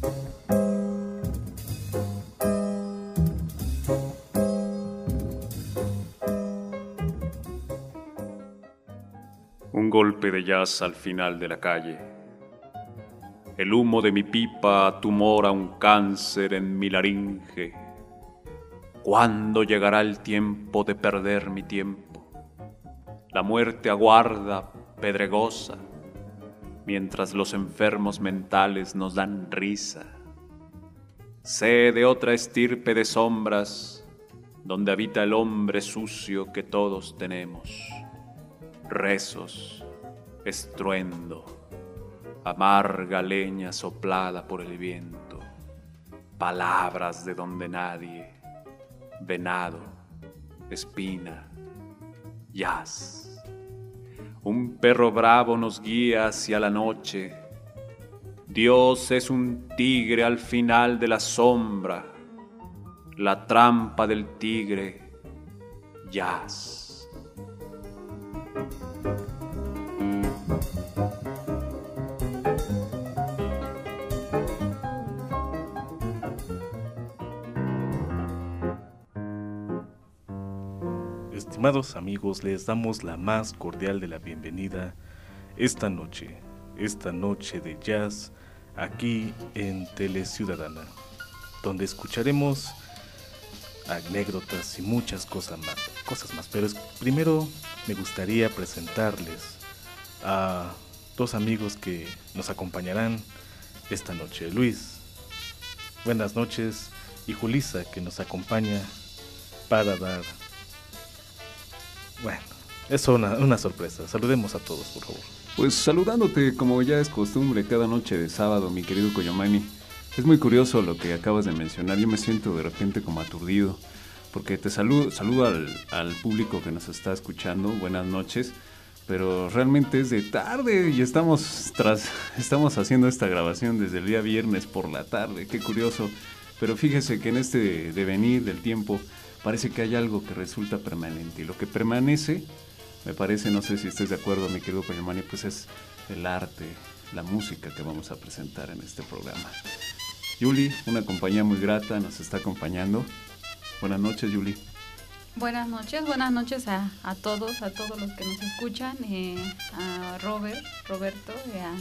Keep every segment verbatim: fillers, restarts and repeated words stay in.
Un golpe de jazz al final de la calle. El humo de mi pipa tumora un cáncer en mi laringe. ¿Cuándo llegará el tiempo de perder mi tiempo? La muerte aguarda, pedregosa, mientras los enfermos mentales nos dan risa. Sé de otra estirpe de sombras, donde habita el hombre sucio que todos tenemos. Rezos, estruendo, amarga leña soplada por el viento, palabras de donde nadie, venado, espina, jazz. Un perro bravo nos guía hacia la noche. Dios es un tigre al final de la sombra, la trampa del tigre, jazz. Estimados amigos, les damos la más cordial de la bienvenida esta noche, esta noche de jazz aquí en Teleciudadana, donde escucharemos anécdotas y muchas cosas más, cosas más. Pero es, primero me gustaría presentarles a dos amigos que nos acompañarán esta noche. Luis, buenas noches, y Julisa, que nos acompaña para dar... Bueno, es una, una sorpresa. Saludemos a todos, por favor. Pues saludándote como ya es costumbre cada noche de sábado, mi querido Coyomani. Es muy curioso lo que acabas de mencionar. Yo me siento de repente como aturdido, porque te saludo, saludo al, al público que nos está escuchando. Buenas noches, pero realmente es de tarde y estamos, tras, estamos haciendo esta grabación desde el día viernes por la tarde. Qué curioso. Pero fíjese que en este devenir del tiempo parece que hay algo que resulta permanente, y lo que permanece, me parece, no sé si estés de acuerdo, mi querido Coyomani, pues es el arte, la música que vamos a presentar en este programa. Yuli, una compañía muy grata, nos está acompañando. Buenas noches, Yuli. Buenas noches, buenas noches a, a todos, a todos los que nos escuchan, eh, a Robert, Roberto, y a,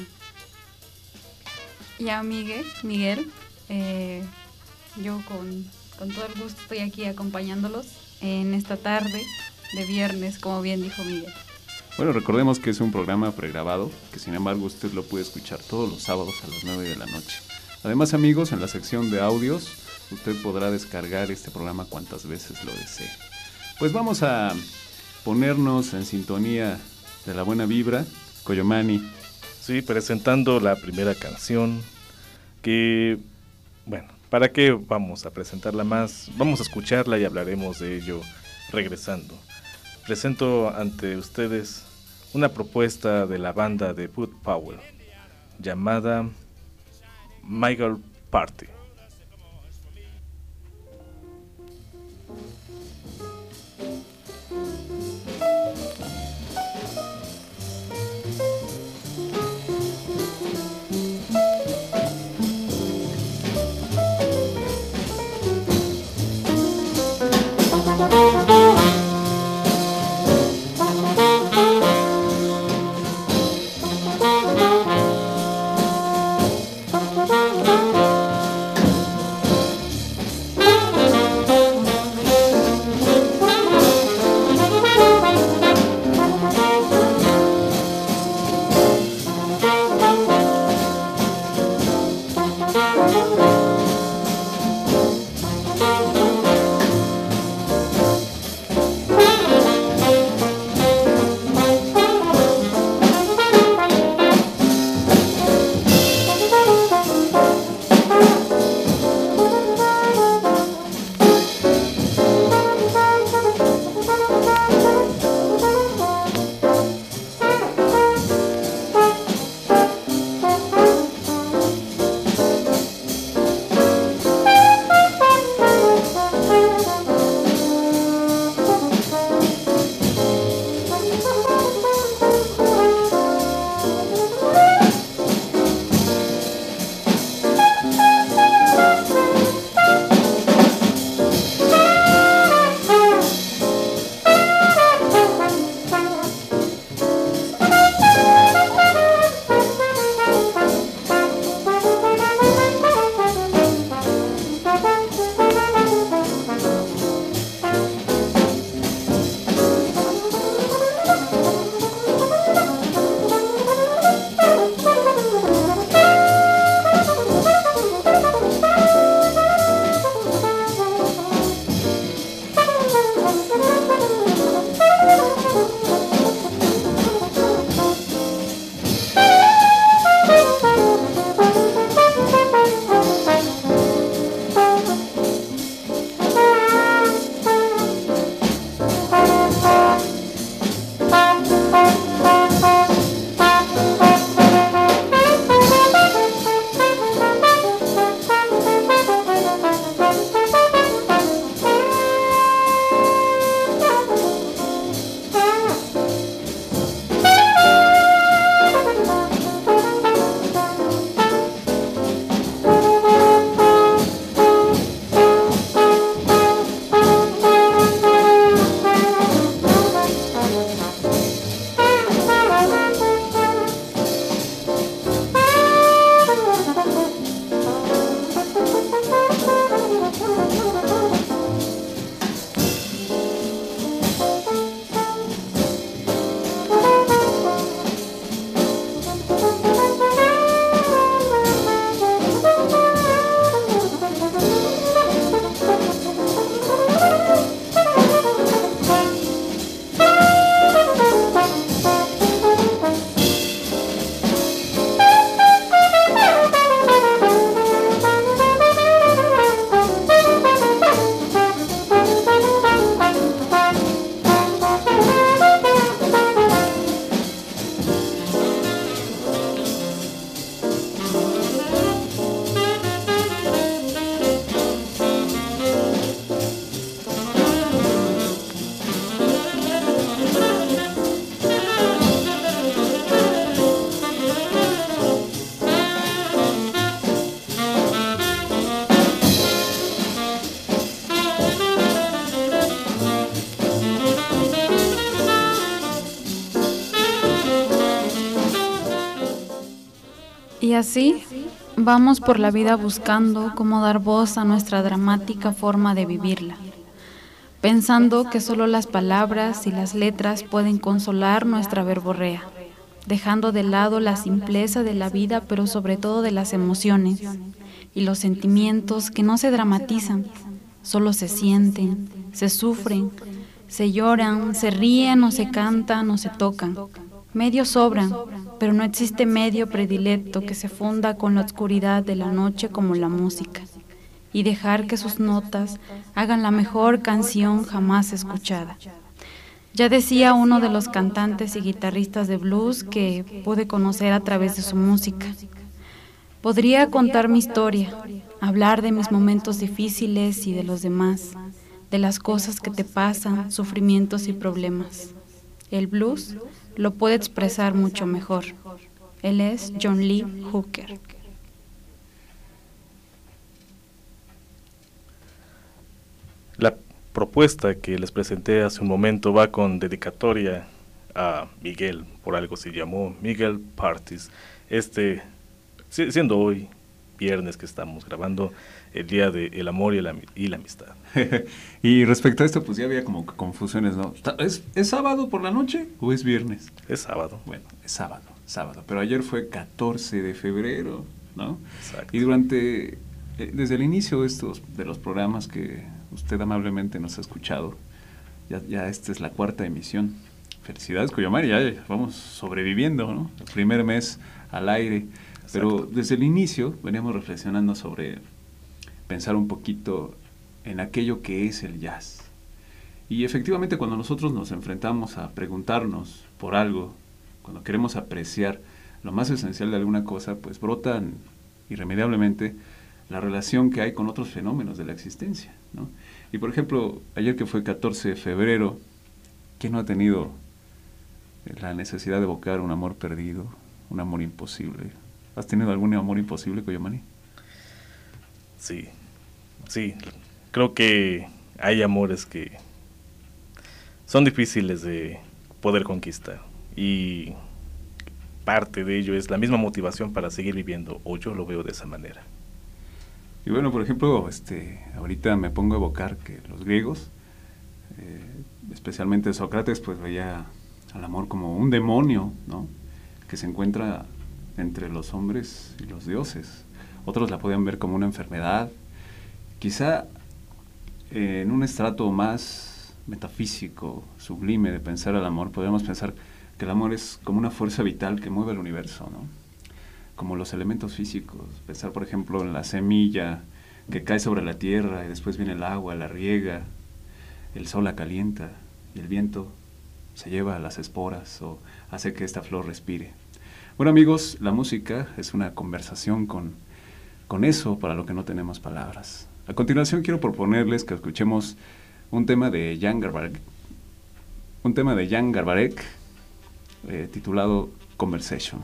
y a Miguel, Miguel. Eh, yo con... Con todo el gusto estoy aquí acompañándolos en esta tarde de viernes, como bien dijo Miguel. Bueno, recordemos que es un programa pregrabado, que sin embargo usted lo puede escuchar todos los sábados a las nueve de la noche. Además, amigos, en la sección de audios, usted podrá descargar este programa cuantas veces lo desee. Pues vamos a ponernos en sintonía de la buena vibra. Coyomani. Sí, presentando la primera canción que, bueno... ¿Para qué vamos a presentarla más? Vamos a escucharla y hablaremos de ello regresando. Presento ante ustedes una propuesta de la banda de Bud Powell llamada My Girl Party. así vamos por la vida buscando cómo dar voz a nuestra dramática forma de vivirla, pensando que solo las palabras y las letras pueden consolar nuestra verborrea, dejando de lado la simpleza de la vida, pero sobre todo de las emociones y los sentimientos que no se dramatizan, solo se sienten, se sufren, se lloran, se ríen o se cantan o se tocan. Medios sobran, pero no existe medio predilecto que se funda con la oscuridad de la noche como la música, y dejar que sus notas hagan la mejor canción jamás escuchada. Ya decía uno de los cantantes y guitarristas de blues que pude conocer a través de su música: podría contar mi historia, hablar de mis momentos difíciles y de los demás, de las cosas que te pasan, sufrimientos y problemas. El blues lo puede expresar mucho mejor. Él es John Lee Hooker. La propuesta que les presenté hace un momento va con dedicatoria a Miguel, por algo se llamó Miguel Partis. Este, siendo hoy viernes que estamos grabando, el día del amor y la, y la amistad. Y respecto a esto, pues ya había como confusiones, ¿no? ¿Es, ¿Es sábado por la noche o es viernes? Es sábado. Bueno, es sábado, sábado. Pero ayer fue catorce de febrero, ¿no? Exacto. Y durante, eh, desde el inicio de estos, de los programas que usted amablemente nos ha escuchado, ya, ya esta es la cuarta emisión. Felicidades, Cuyamari, ya vamos sobreviviendo, ¿no? El primer mes al aire. Exacto. Pero desde el inicio veníamos reflexionando sobre pensar un poquito en aquello que es el jazz. Y efectivamente, cuando nosotros nos enfrentamos a preguntarnos por algo, cuando queremos apreciar lo más esencial de alguna cosa, pues brotan irremediablemente la relación que hay con otros fenómenos de la existencia, ¿no? Y por ejemplo, ayer que fue catorce de febrero, ¿quién no ha tenido la necesidad de evocar un amor perdido, un amor imposible? ¿Has tenido algún amor imposible, Cuyamani? Sí, sí, creo que hay amores que son difíciles de poder conquistar, y parte de ello es la misma motivación para seguir viviendo, o yo lo veo de esa manera. Y bueno, por ejemplo, este, ahorita me pongo a evocar que los griegos, eh, especialmente Sócrates, pues veía al amor como un demonio, ¿no?, que se encuentra entre los hombres y los dioses. Otros la podían ver como una enfermedad. Quizá eh, en un estrato más metafísico, sublime de pensar al amor, podríamos pensar que el amor es como una fuerza vital que mueve el universo, ¿no? Como los elementos físicos. Pensar, por ejemplo, en la semilla que cae sobre la tierra y después viene el agua, la riega, el sol la calienta y el viento se lleva las esporas o hace que esta flor respire. Bueno, amigos, la música es una conversación con, con eso para lo que no tenemos palabras. A continuación quiero proponerles que escuchemos un tema de Jan Garbarek, un tema de Jan Garbarek eh, titulado Conversation.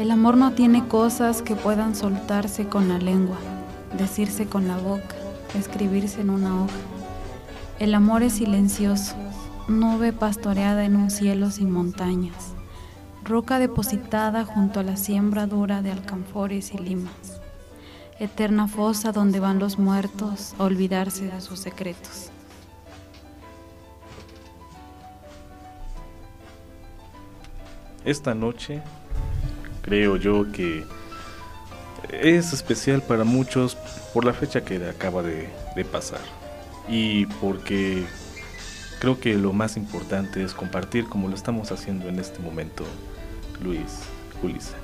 El amor no tiene cosas que puedan soltarse con la lengua, decirse con la boca, escribirse en una hoja. El amor es silencioso, nube pastoreada en un cielo sin montañas, roca depositada junto a la siembra dura de alcanfores y limas, eterna fosa donde van los muertos a olvidarse de sus secretos. Esta noche creo yo que es especial para muchos por la fecha que acaba de, de pasar y porque creo que lo más importante es compartir como lo estamos haciendo en este momento, Luis, Julissa.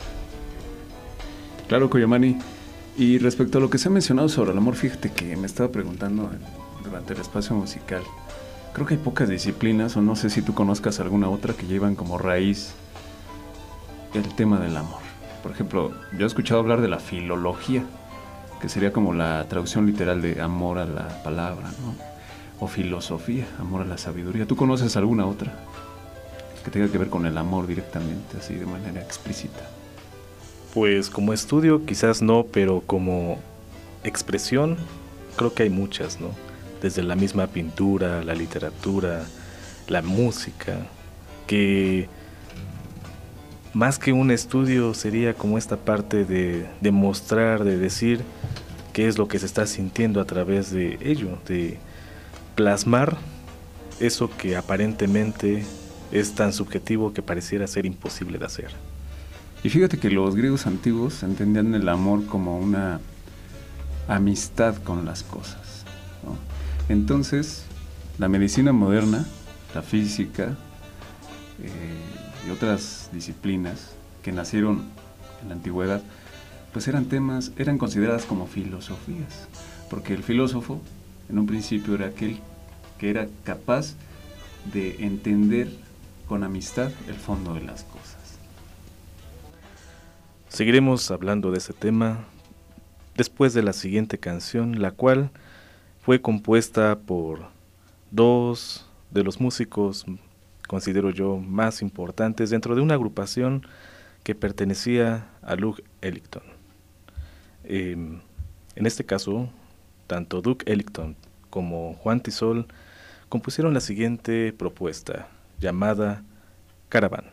Claro, Cuyamani. Y respecto a lo que se ha mencionado sobre el amor, fíjate que me estaba preguntando durante el espacio musical. Creo que hay pocas disciplinas, o no sé si tú conozcas alguna otra que llevan como raíz el tema del amor. Por ejemplo, yo he escuchado hablar de la filología, que sería como la traducción literal de amor a la palabra, ¿no? O filosofía, amor a la sabiduría. ¿Tú conoces alguna otra que tenga que ver con el amor directamente, así de manera explícita? Pues como estudio quizás no, pero como expresión creo que hay muchas, ¿no? Desde la misma pintura, la literatura, la música, que más que un estudio sería como esta parte de demostrar, de decir qué es lo que se está sintiendo a través de ello, de plasmar eso que aparentemente es tan subjetivo que pareciera ser imposible de hacer. Y fíjate que los griegos antiguos entendían el amor como una amistad con las cosas, ¿no? Entonces, la medicina moderna, la física eh, y otras disciplinas que nacieron en la antigüedad, pues eran temas, eran consideradas como filosofías, porque el filósofo en un principio era aquel que era capaz de entender con amistad el fondo de las cosas. Seguiremos hablando de ese tema después de la siguiente canción, la cual fue compuesta por dos de los músicos, considero yo, más importantes dentro de una agrupación que pertenecía a Duke Ellington. Eh, en este caso, tanto Duke Ellington como Juan Tisol compusieron la siguiente propuesta, llamada Caravan.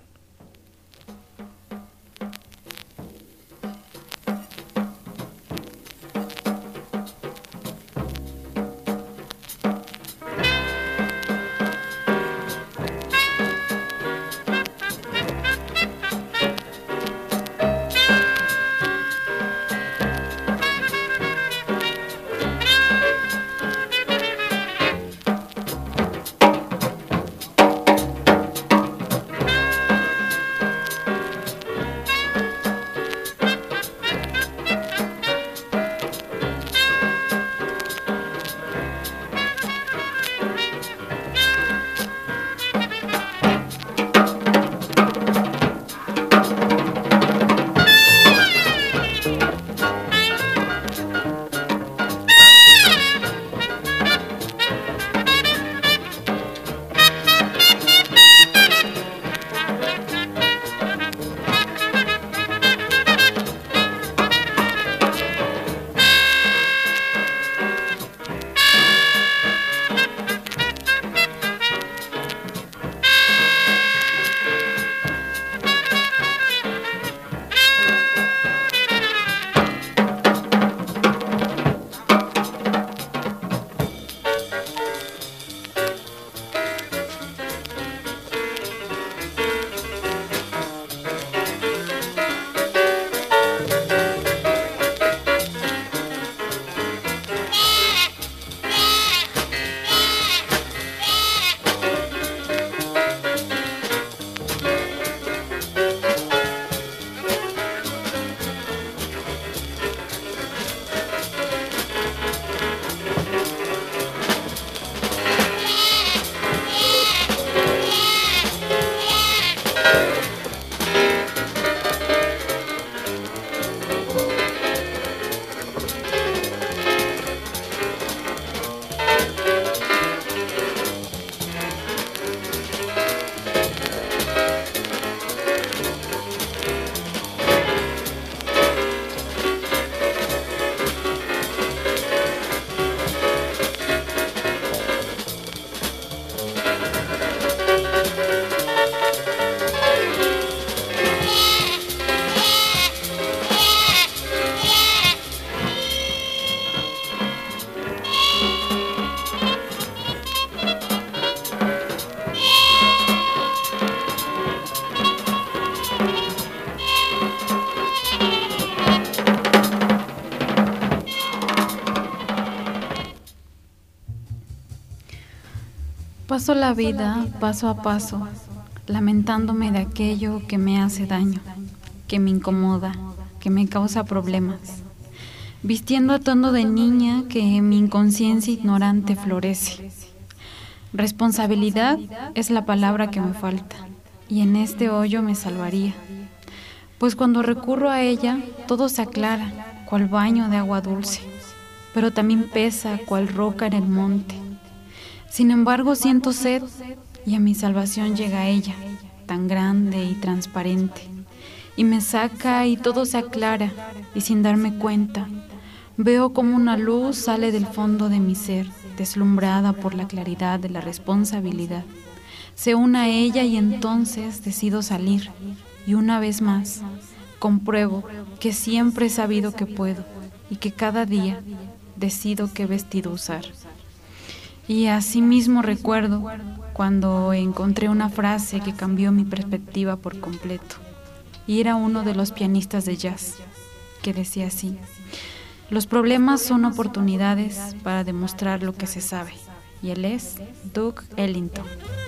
Paso la vida paso a paso, lamentándome de aquello que me hace daño, que me incomoda, que me causa problemas, vistiendo atuendo de niña que en mi inconsciencia ignorante florece. Responsabilidad es la palabra que me falta, y en este hoyo me salvaría, pues cuando recurro a ella todo se aclara, cual baño de agua dulce, pero también pesa cual roca en el monte. Sin embargo siento sed, y a mi salvación llega ella, tan grande y transparente, y me saca y todo se aclara, y sin darme cuenta, veo como una luz sale del fondo de mi ser, deslumbrada por la claridad de la responsabilidad. Se une a ella y entonces decido salir, y una vez más, compruebo que siempre he sabido que puedo, y que cada día decido qué vestido usar. Y asimismo recuerdo cuando encontré una frase que cambió mi perspectiva por completo. Y era uno de los pianistas de jazz, que decía así: los problemas son oportunidades para demostrar lo que se sabe. Y él es Duke Ellington.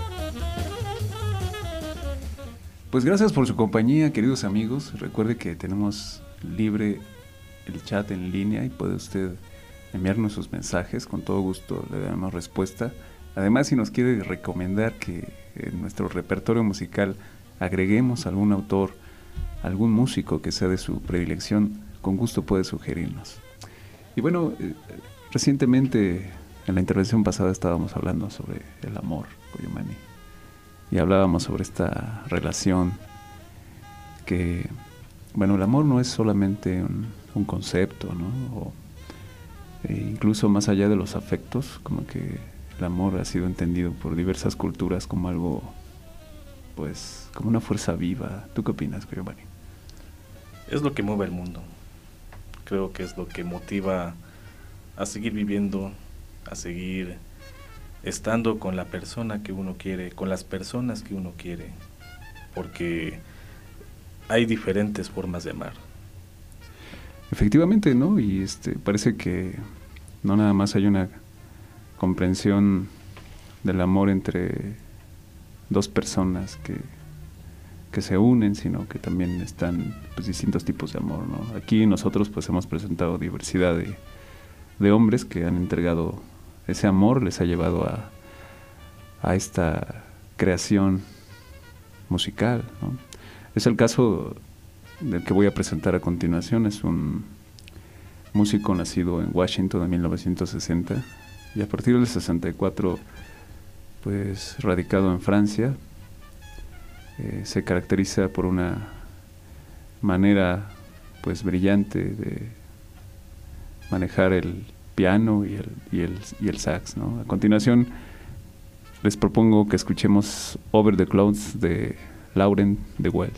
Pues gracias por su compañía, queridos amigos. Recuerde que tenemos libre el chat en línea y puede usted enviarnos sus mensajes, con todo gusto le damos respuesta. Además, si nos quiere recomendar que en nuestro repertorio musical agreguemos algún autor, algún músico que sea de su predilección, con gusto puede sugerirnos. Y bueno, eh, recientemente en la intervención pasada estábamos hablando sobre el amor, Cuyumani, y hablábamos sobre esta relación que, bueno, el amor no es solamente un, un concepto, ¿no? O, E incluso más allá de los afectos, como que el amor ha sido entendido por diversas culturas como algo, pues, como una fuerza viva. ¿Tú qué opinas, Giovanni? Es lo que mueve el mundo. Creo que es lo que motiva a seguir viviendo, a seguir estando con la persona que uno quiere, con las personas que uno quiere, porque hay diferentes formas de amar. Efectivamente, ¿no? Y este parece que no nada más hay una comprensión del amor entre dos personas que, que se unen, sino que también están, pues, distintos tipos de amor, ¿no? Aquí nosotros pues hemos presentado diversidad de, de hombres que han entregado ese amor, les ha llevado a, a esta creación musical, ¿no? Es el caso del que voy a presentar a continuación. Es un músico nacido en Washington en mil novecientos sesenta y a partir del sesenta y cuatro pues radicado en Francia. Eh, se caracteriza por una manera pues brillante de manejar el piano y el, y el, y el sax, ¿no? A continuación les propongo que escuchemos Over the Clouds de Laurent de Wild.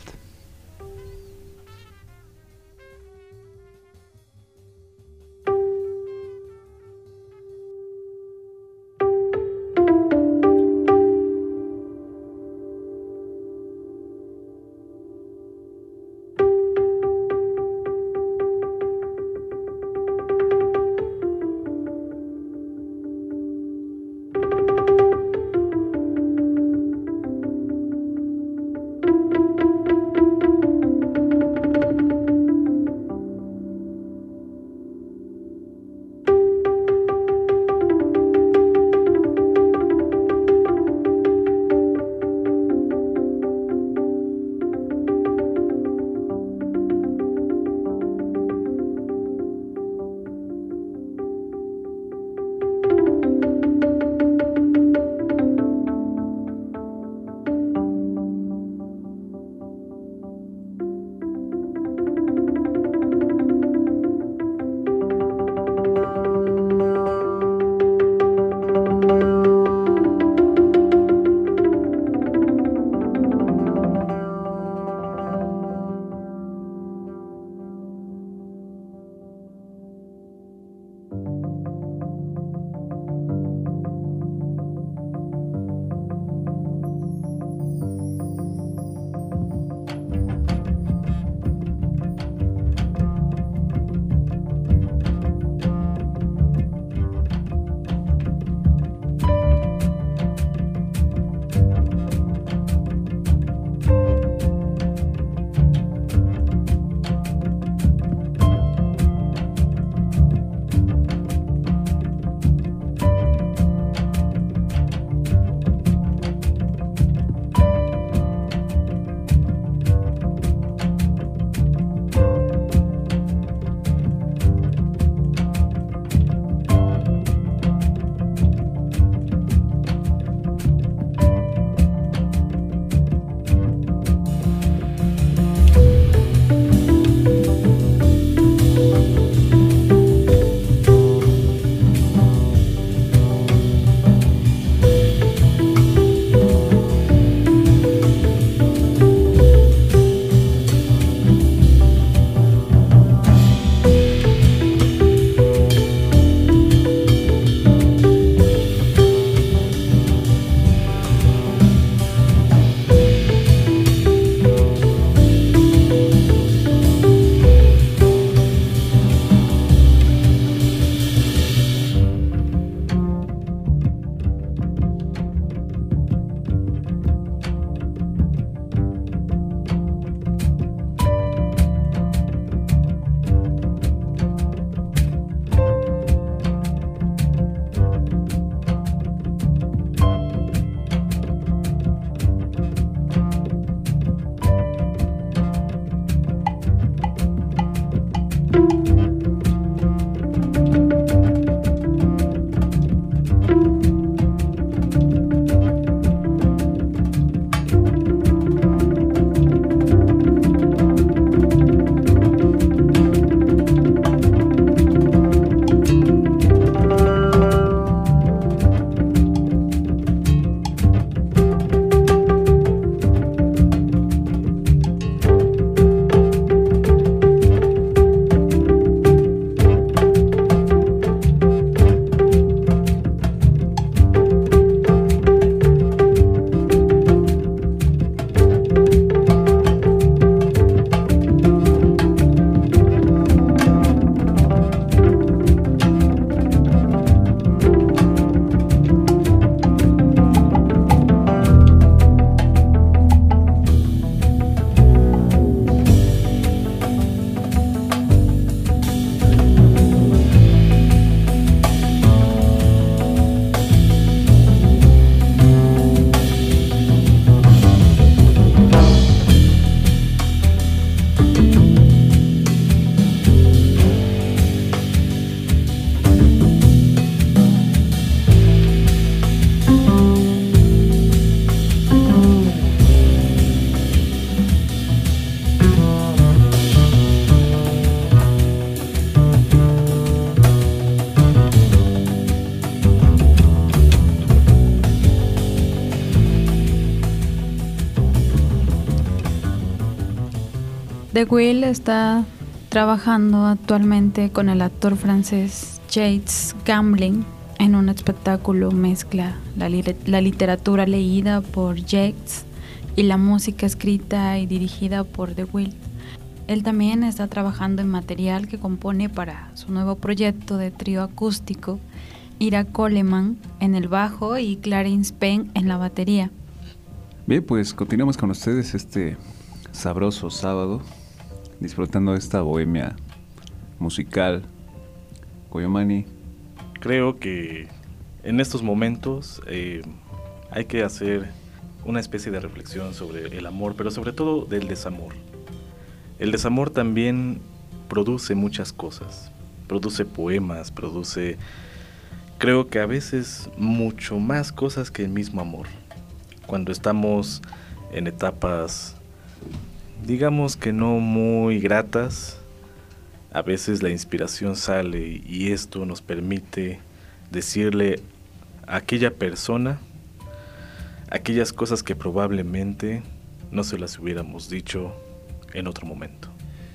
The Will está trabajando actualmente con el actor francés Jacques Gamblin en un espectáculo mezcla la, li- la literatura leída por Jacques y la música escrita y dirigida por The Will. Él también está trabajando en material que compone para su nuevo proyecto de trío acústico, Ira Coleman en el bajo y Clarence Penn en la batería. Bien, pues continuamos con ustedes este sabroso sábado, disfrutando de esta bohemia musical. Coyomani. Creo que en estos momentos eh, hay que hacer una especie de reflexión sobre el amor, pero sobre todo del desamor. El desamor también produce muchas cosas, produce poemas, produce, creo que a veces mucho más cosas que el mismo amor. Cuando estamos en etapas, digamos que no muy gratas, a veces la inspiración sale y esto nos permite decirle a aquella persona aquellas cosas que probablemente no se las hubiéramos dicho en otro momento.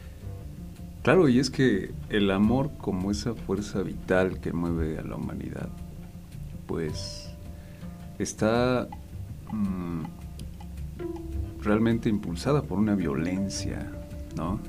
Claro, y es que el amor, como esa fuerza vital que mueve a la humanidad, pues está mmm, realmente impulsada por una violencia, ¿no?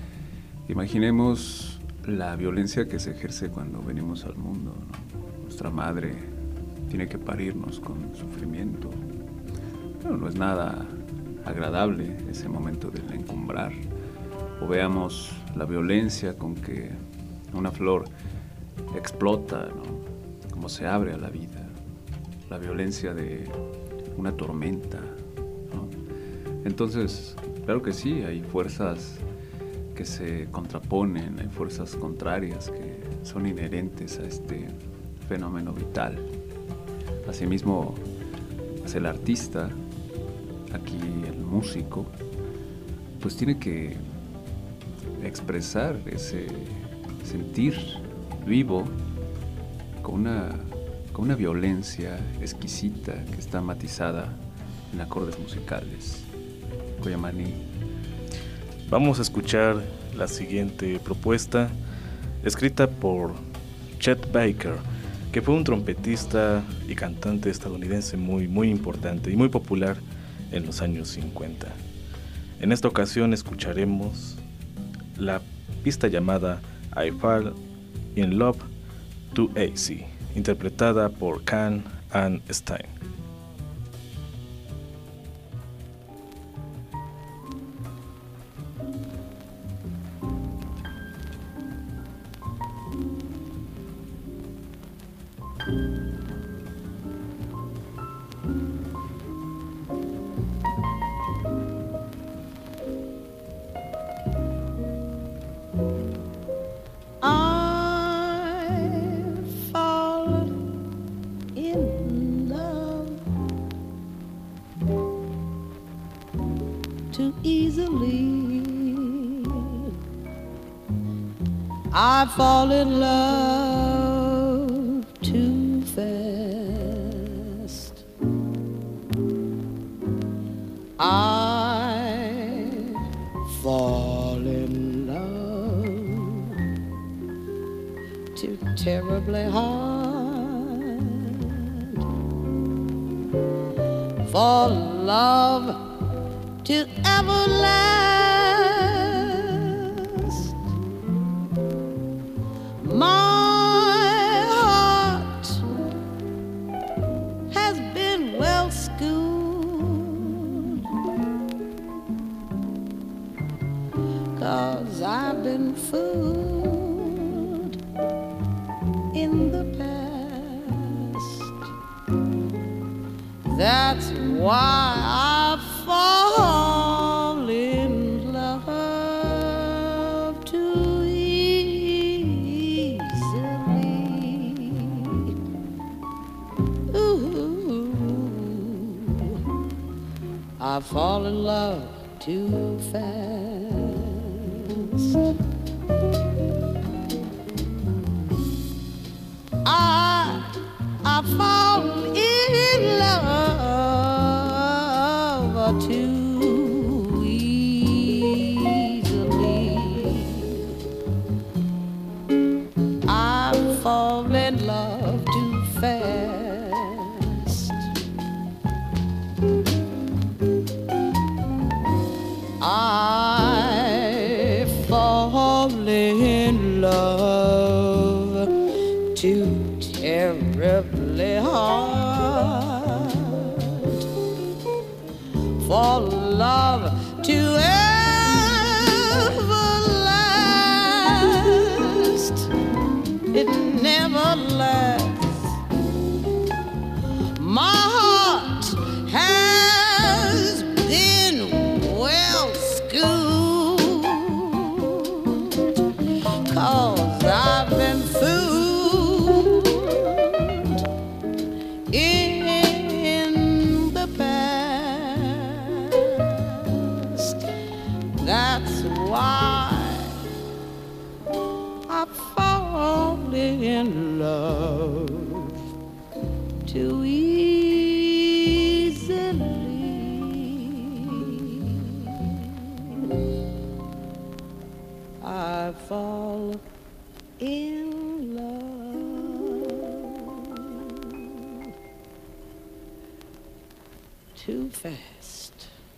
Imaginemos la violencia que se ejerce cuando venimos al mundo, ¿no? Nuestra madre tiene que parirnos con sufrimiento. Bueno, no es nada agradable ese momento del encumbrar. O veamos la violencia con que una flor explota, ¿no? Cómo se abre a la vida. La violencia de una tormenta, ¿no? Entonces, claro que sí, hay fuerzas que se contraponen, hay fuerzas contrarias que son inherentes a este fenómeno vital. Asimismo, pues el artista, aquí el músico, pues tiene que expresar ese sentir vivo con una, con una violencia exquisita que está matizada en acordes musicales. Coyomani. Vamos a escuchar la siguiente propuesta, escrita por Chet Baker, que fue un trompetista y cantante estadounidense muy, muy importante y muy popular en los años cincuenta. En esta ocasión escucharemos la pista llamada I Fall in Love Too Easy, interpretada por Can and Stein. I fall in love too fast. I fall in love too terribly hard. For love to ever last. My heart has been well schooled, 'cause I've been fooled in the past. That's why I fall in love too easily. Ooh, I fall in love too fast. I I fall in love too easily. love to ever last. It never lasts. My heart has been well schooled, 'cause I've been fooled in the past. That's why I fall in love too easily. I fall in love too fast.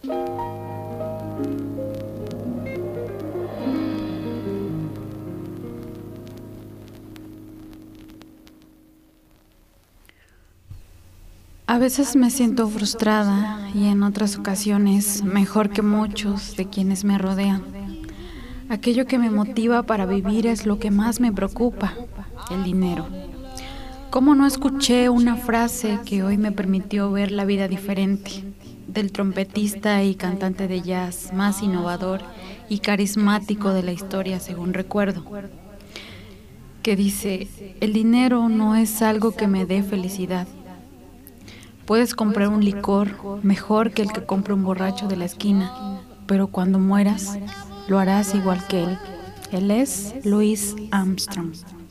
A veces me siento frustrada y en otras ocasiones mejor que muchos de quienes me rodean. Aquello que me motiva para vivir es lo que más me preocupa, el dinero. ¿Cómo no escuché una frase que hoy me permitió ver la vida diferente, del trompetista y cantante de jazz más innovador y carismático de la historia, según recuerdo? Que dice: el dinero no es algo que me dé felicidad. Puedes comprar un licor mejor que el que compra un borracho de la esquina, pero cuando mueras, lo harás igual que él. Él es Louis Armstrong.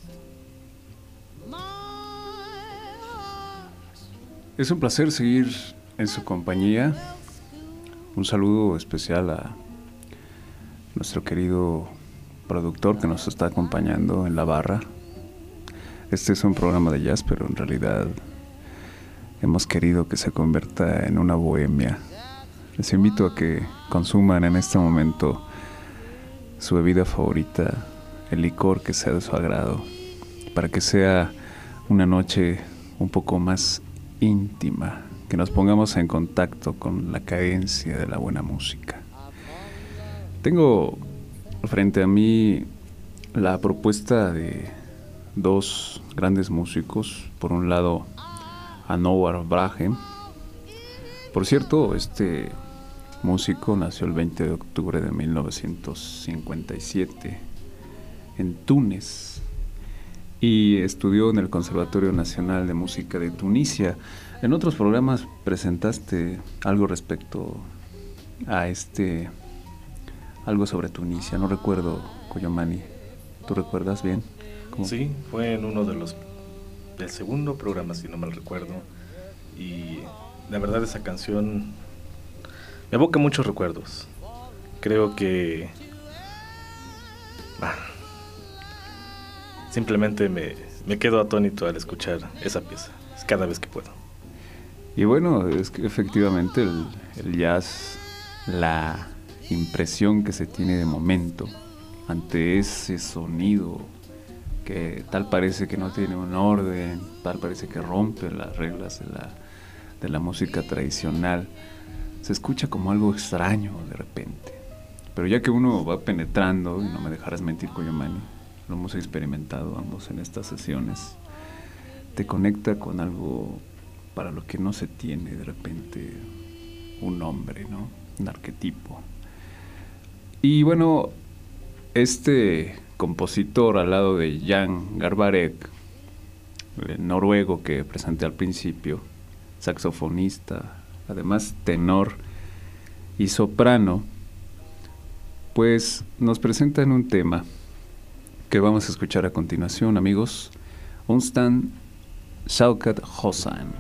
Es un placer seguir en su compañía. Un saludo especial a nuestro querido productor que nos está acompañando en la barra. Este es un programa de jazz, pero en realidad hemos querido que se convierta en una bohemia. Les invito a que consuman en este momento su bebida favorita, el licor que sea de su agrado, para que sea una noche un poco más íntima, que nos pongamos en contacto con la cadencia de la buena música. Tengo frente a mí la propuesta de dos grandes músicos. Por un lado, a Nowhere Braham. Por cierto, este músico nació el veinte de octubre de mil novecientos cincuenta y siete en Túnez y estudió en el Conservatorio Nacional de Música de Tunisia. En otros programas presentaste algo respecto a este, algo sobre Tunisia, no recuerdo, Cuyamani, ¿tú recuerdas bien? ¿Cómo? Sí, fue en uno de los del segundo programa, si no mal recuerdo, y la verdad esa canción me evoca muchos recuerdos. Creo que ah, simplemente me, me quedo atónito al escuchar esa pieza cada vez que puedo. Y bueno, es que efectivamente el, el jazz, la impresión que se tiene de momento ante ese sonido que tal parece que no tiene un orden, tal parece que rompe las reglas de la, de la música tradicional, se escucha como algo extraño de repente. Pero ya que uno va penetrando, y no me dejarás mentir, Cuyamani, lo hemos experimentado ambos en estas sesiones, te conecta con algo para lo que no se tiene de repente un nombre, ¿no? Un arquetipo. Y bueno, este compositor al lado de Jan Garbarek, el noruego que presenté al principio, saxofonista, además tenor y soprano, pues nos presentan un tema que vamos a escuchar a continuación, amigos. Unstan Shaukat Hossain.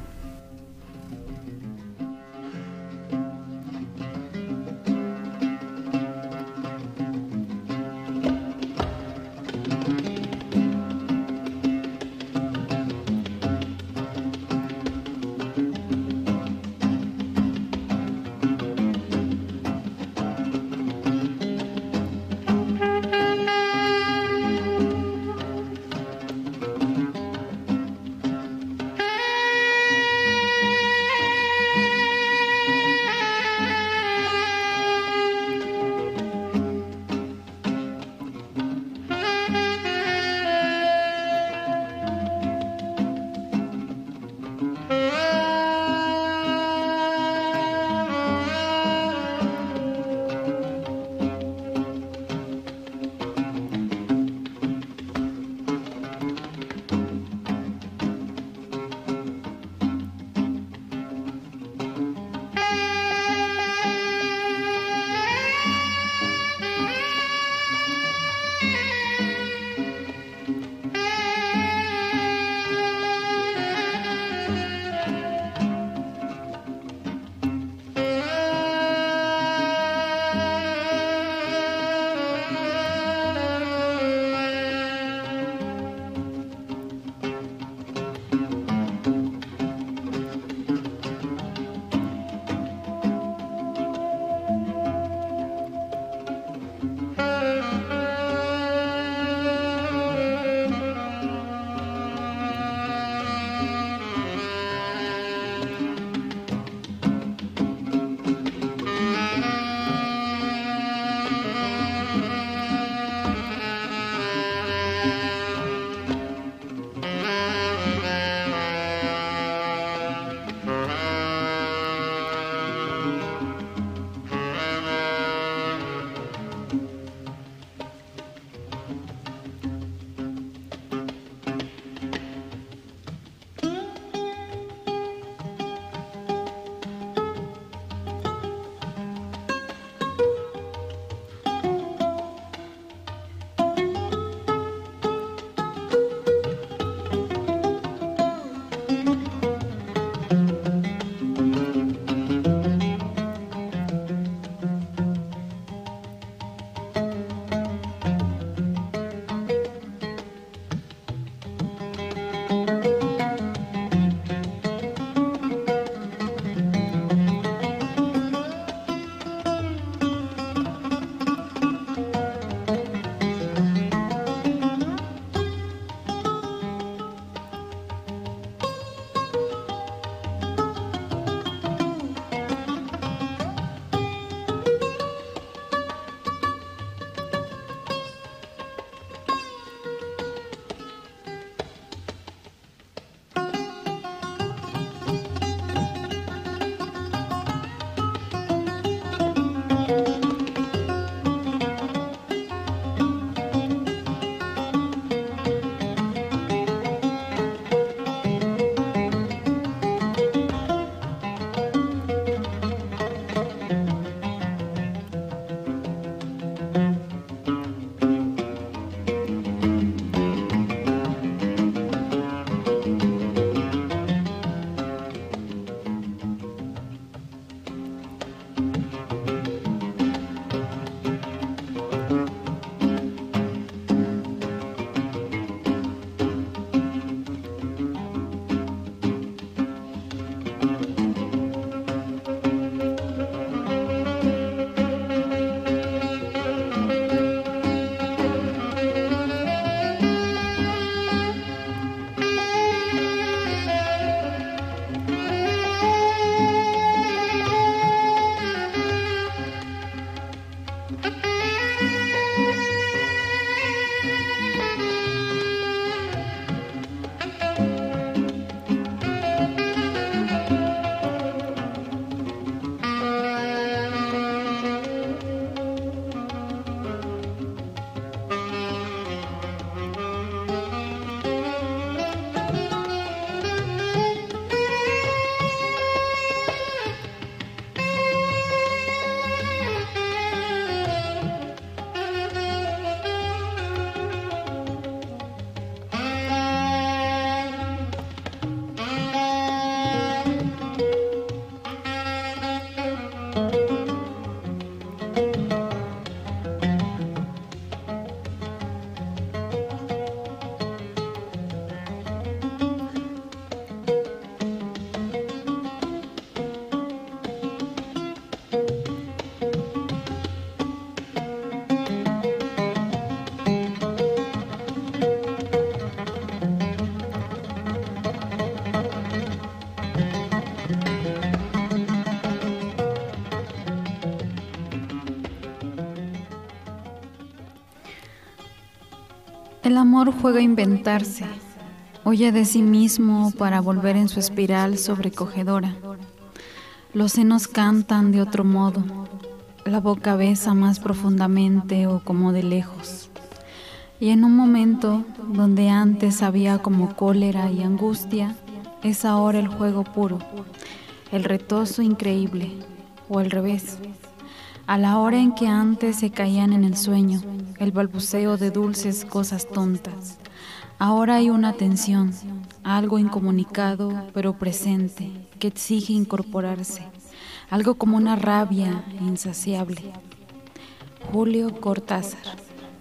El amor juega a inventarse, huye de sí mismo para volver en su espiral sobrecogedora. Los senos cantan de otro modo, la boca besa más profundamente o como de lejos. Y en un momento donde antes había como cólera y angustia, es ahora el juego puro, el retozo increíble, o al revés. A la hora en que antes se caían en el sueño, el balbuceo de dulces cosas tontas. Ahora hay una tensión, algo incomunicado pero presente, que exige incorporarse, algo como una rabia insaciable. Julio Cortázar.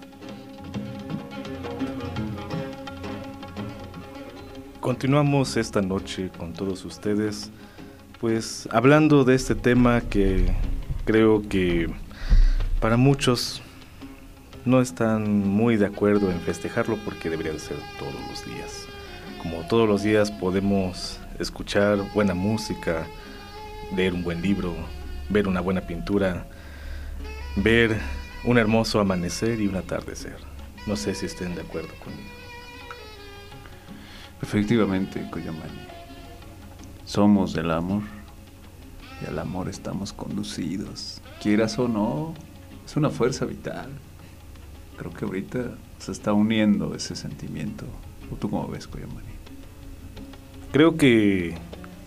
Continuamos esta noche con todos ustedes, pues hablando de este tema que creo que para muchos no están muy de acuerdo en festejarlo porque debería de ser todos los días. Como todos los días podemos escuchar buena música, leer un buen libro, ver una buena pintura, ver un hermoso amanecer y un atardecer. No sé si estén de acuerdo conmigo. Efectivamente, Coyamani. Somos del amor y al amor estamos conducidos. Quieras o no, es una fuerza vital. Creo que ahorita se está uniendo ese sentimiento. ¿O tú cómo ves, Coyamani? Creo que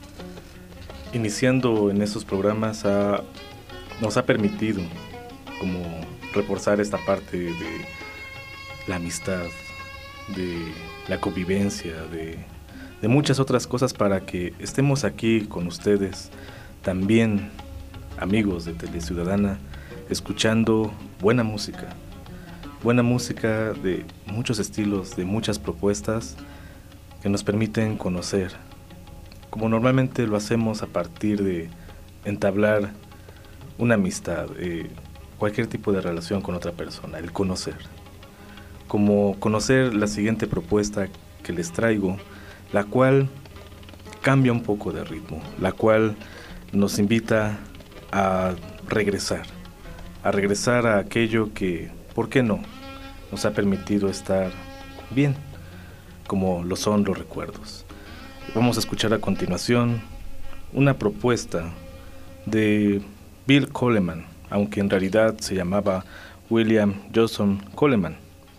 iniciando en estos programas ha, nos ha permitido como reforzar esta parte de la amistad, de la convivencia, de, de muchas otras cosas para que estemos aquí con ustedes, también amigos de Teleciudadana, escuchando buena música, buena música de muchos estilos, de muchas propuestas que nos permiten conocer, como normalmente lo hacemos a partir de entablar una amistad, eh, cualquier tipo de relación con otra persona, el conocer. Como conocer la siguiente propuesta que les traigo, la cual cambia un poco de ritmo, la cual nos invita a regresar, a regresar a aquello que, ¿por qué no?, nos ha permitido estar bien, como lo son los recuerdos. Vamos a escuchar a continuación una propuesta de Bill Coleman, aunque en realidad se llamaba William Johnson Coleman,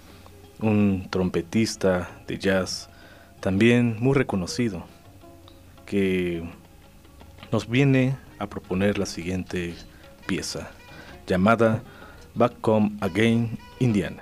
un trompetista de jazz también muy reconocido, que nos viene a proponer la siguiente pieza, llamada Back Home Again, Indiana.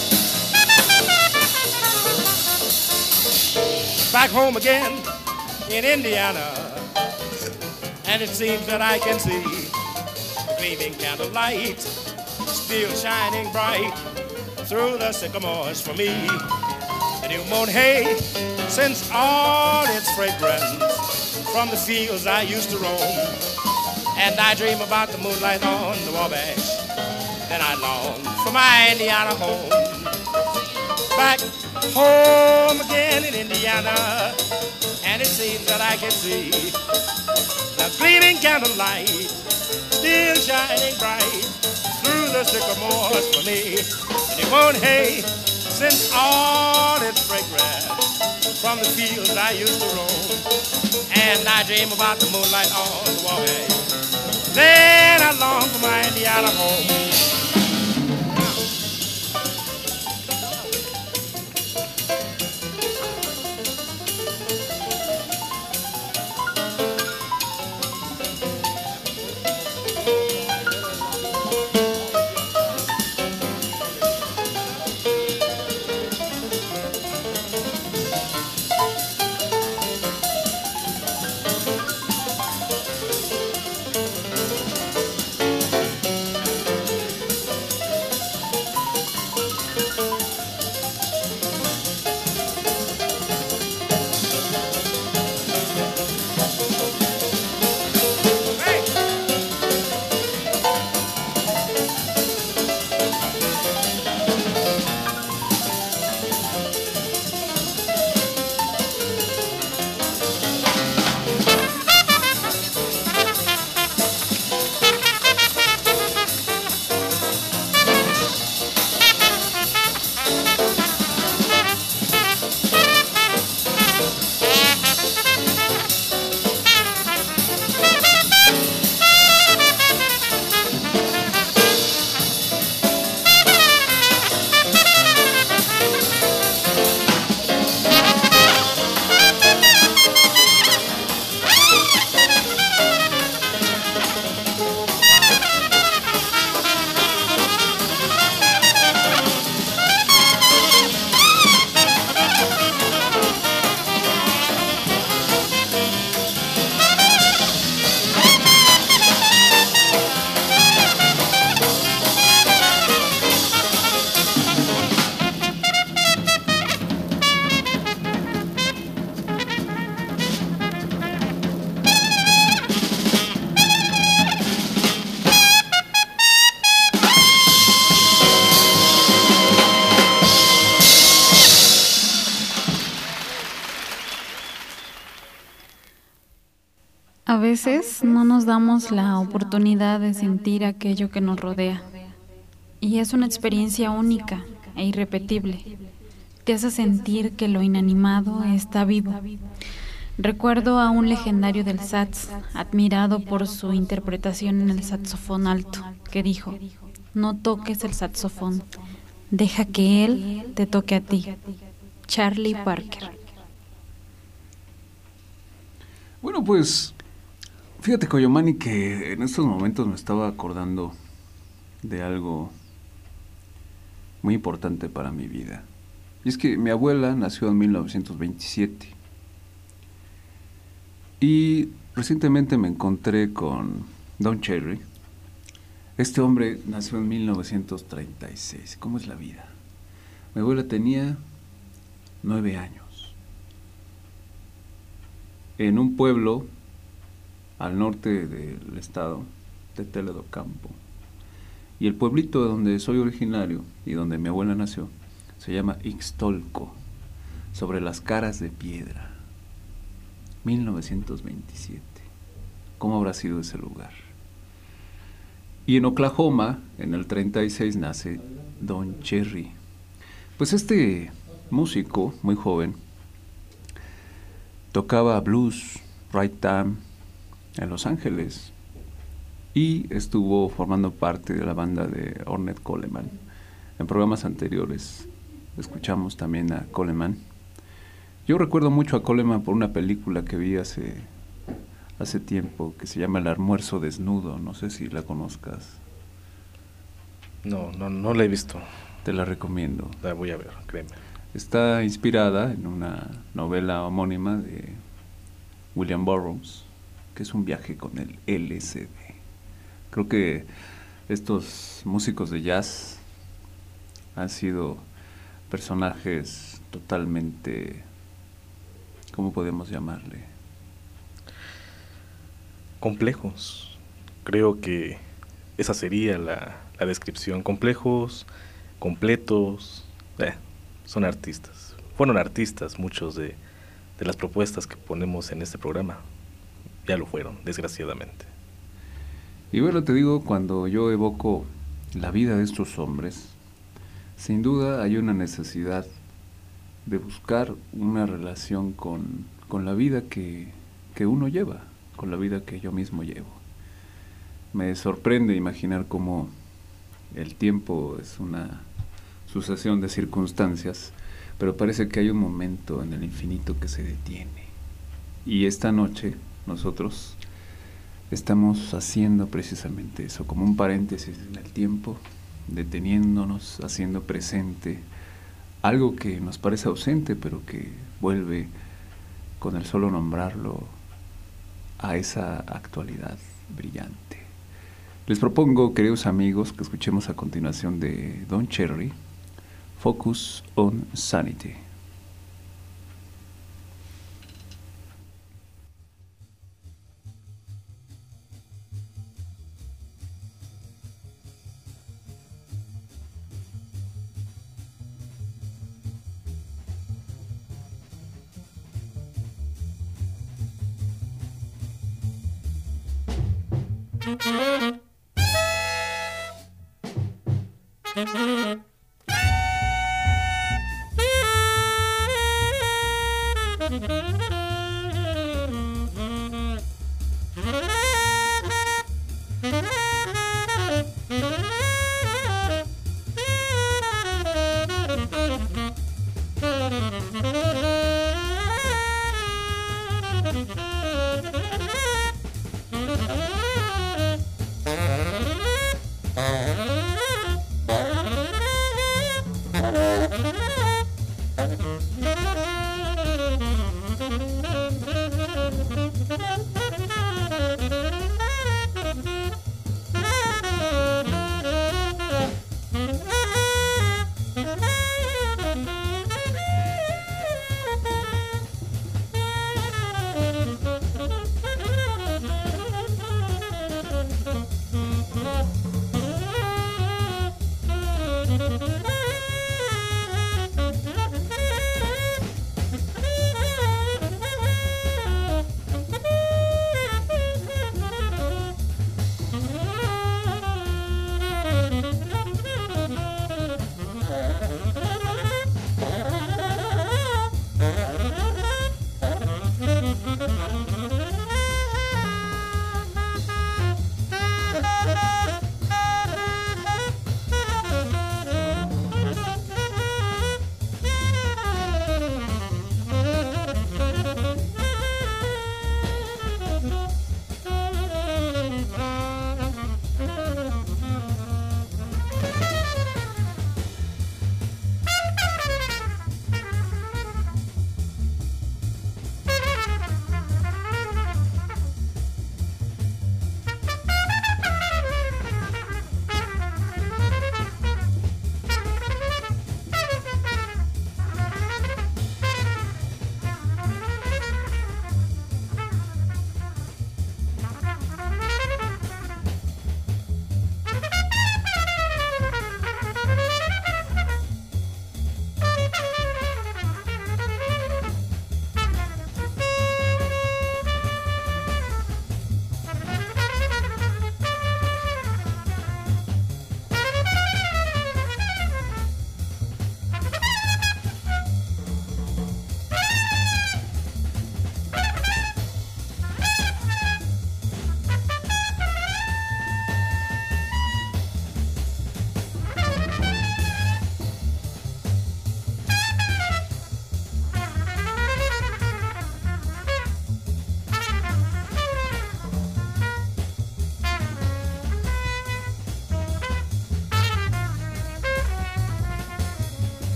Back home again in Indiana, and it seems that I can see the gleaming candlelight still shining bright through the sycamores for me. The new mown hay sends all its fragrance from the fields I used to roam, and I dream about the moonlight on the Wabash. Then I long for my Indiana home. Back home again in Indiana, and it seems that I can see the gleaming candlelight still shining bright through the sycamores for me. And it won't hay since all its fragrance from the fields I used to roam, and I dream about the moonlight on the Wabash. Then I long for my Indiana home. A veces no nos damos la oportunidad de sentir aquello que nos rodea, y es una experiencia única e irrepetible. Te hace sentir que lo inanimado está vivo. Recuerdo a un legendario del sax, admirado por su interpretación en el saxofón alto, que dijo: "No toques el saxofón, deja que él te toque a ti". Charlie Parker. Bueno, pues fíjate, Coyomani, que en estos momentos me estaba acordando de algo muy importante para mi vida. Y es que mi abuela nació en mil novecientos veintisiete. Y recientemente me encontré con Don Cherry. Este hombre nació en mil novecientos treinta y seis. ¿Cómo es la vida? Mi abuela tenía nueve años. En un pueblo al norte del estado de Tele do Campo. Y el pueblito de donde soy originario y donde mi abuela nació se llama Ixtolco, sobre las caras de piedra. mil novecientos veintisiete. ¿Cómo habrá sido ese lugar? Y en Oklahoma, en el treinta y seis, nace Don Cherry. Pues este músico, muy joven, tocaba blues, ragtime en Los Ángeles y estuvo formando parte de la banda de Ornette Coleman. En programas anteriores escuchamos también a Coleman. Yo recuerdo mucho a Coleman por una película que vi hace, hace tiempo que se llama El almuerzo desnudo. No sé si la conozcas. No, no, no la he visto. Te la recomiendo. La voy a ver, créeme. Está inspirada en una novela homónima de William Burroughs, que es un viaje con el L S D. Creo que estos músicos de jazz han sido personajes totalmente, ¿cómo podemos llamarle? Complejos. Creo que esa sería la, la descripción. Complejos, completos. Eh, son artistas. Fueron artistas muchos de, de las propuestas que ponemos en este programa. Ya lo fueron, desgraciadamente. Y bueno, te digo, cuando yo evoco la vida de estos hombres, sin duda hay una necesidad de buscar una relación con, con la vida que, que uno lleva, con la vida que yo mismo llevo. Me sorprende imaginar cómo el tiempo es una sucesión de circunstancias, pero parece que hay un momento en el infinito que se detiene. Y esta noche nosotros estamos haciendo precisamente eso, como un paréntesis en el tiempo, deteniéndonos, haciendo presente algo que nos parece ausente, pero que vuelve con el solo nombrarlo a esa actualidad brillante. Les propongo, queridos amigos, que escuchemos a continuación de Don Cherry, Focus on Sanity. Thank you.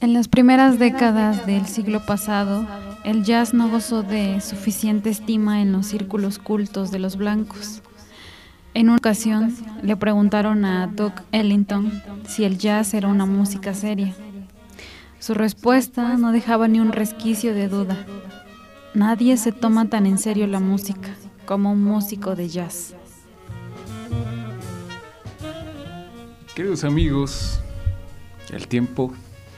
En las primeras décadas del siglo pasado, el jazz no gozó de suficiente estima en los círculos cultos de los blancos. En una ocasión le preguntaron a Duke Ellington si el jazz era una música seria. Su respuesta no dejaba ni un resquicio de duda. Nadie se toma tan en serio la música como un músico de jazz. Queridos amigos, el tiempo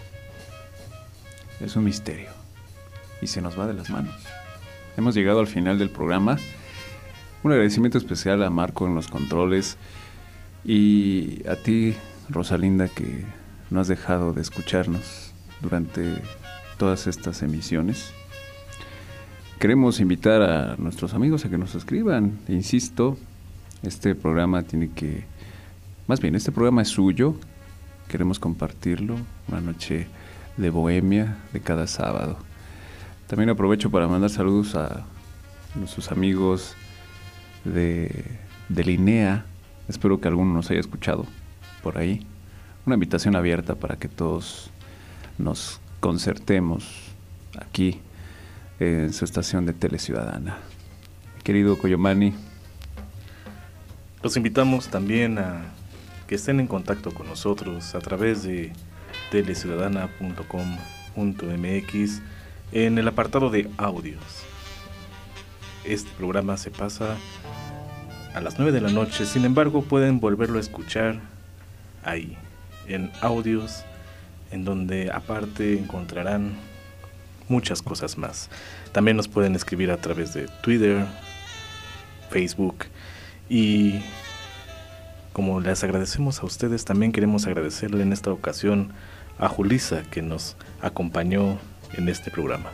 es un misterio y se nos va de las manos. Hemos llegado al final del programa. Un agradecimiento especial a Marco en los controles y a ti, Rosalinda, que no has dejado de escucharnos durante todas estas emisiones. Queremos invitar a nuestros amigos a que nos escriban. Insisto, este programa tiene que... Más bien, este programa es suyo. Queremos compartirlo. Una noche de bohemia de cada sábado. También aprovecho para mandar saludos a nuestros amigos de, de Linea. Espero que alguno nos haya escuchado por ahí. Una invitación abierta para que todos nos concertemos aquí en su estación de Tele Ciudadana. Querido Coyomani, los invitamos también a que estén en contacto con nosotros a través de teleciudadana punto com punto m x en el apartado de audios. Este programa se pasa a las nueve de la noche, sin embargo pueden volverlo a escuchar ahí, en audios, en donde aparte encontrarán muchas cosas más. También nos pueden escribir a través de Twitter, Facebook, y como les agradecemos a ustedes, también queremos agradecerle en esta ocasión a Julisa, que nos acompañó en este programa.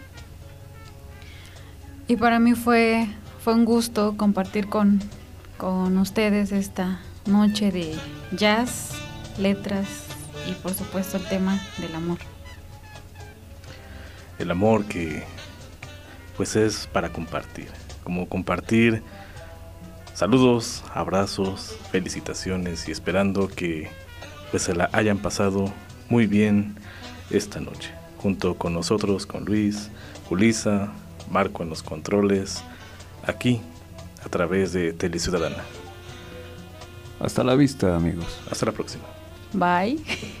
Y para mí fue, fue un gusto compartir con, con ustedes esta noche de jazz, letras y por supuesto el tema del amor. El amor que pues es para compartir, como compartir saludos, abrazos, felicitaciones y esperando que pues se la hayan pasado muy bien esta noche, junto con nosotros, con Luis, Julisa, Marco en los controles, aquí a través de Tele Ciudadana. hasta la vista, amigos. Hasta la próxima. Bye.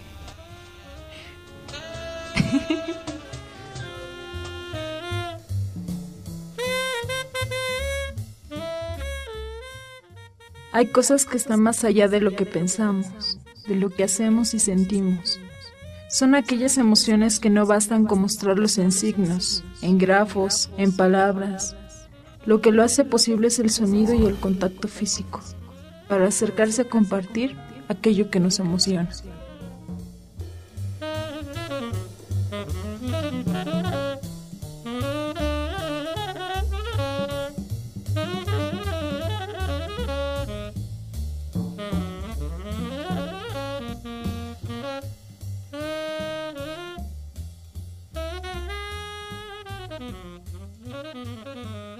Hay cosas que están más allá de lo que pensamos, de lo que hacemos y sentimos. Son aquellas emociones que no bastan con mostrarlos en signos, en grafos, en palabras. Lo que lo hace posible es el sonido y el contacto físico, para acercarse a compartir aquello que nos emociona. Thank you.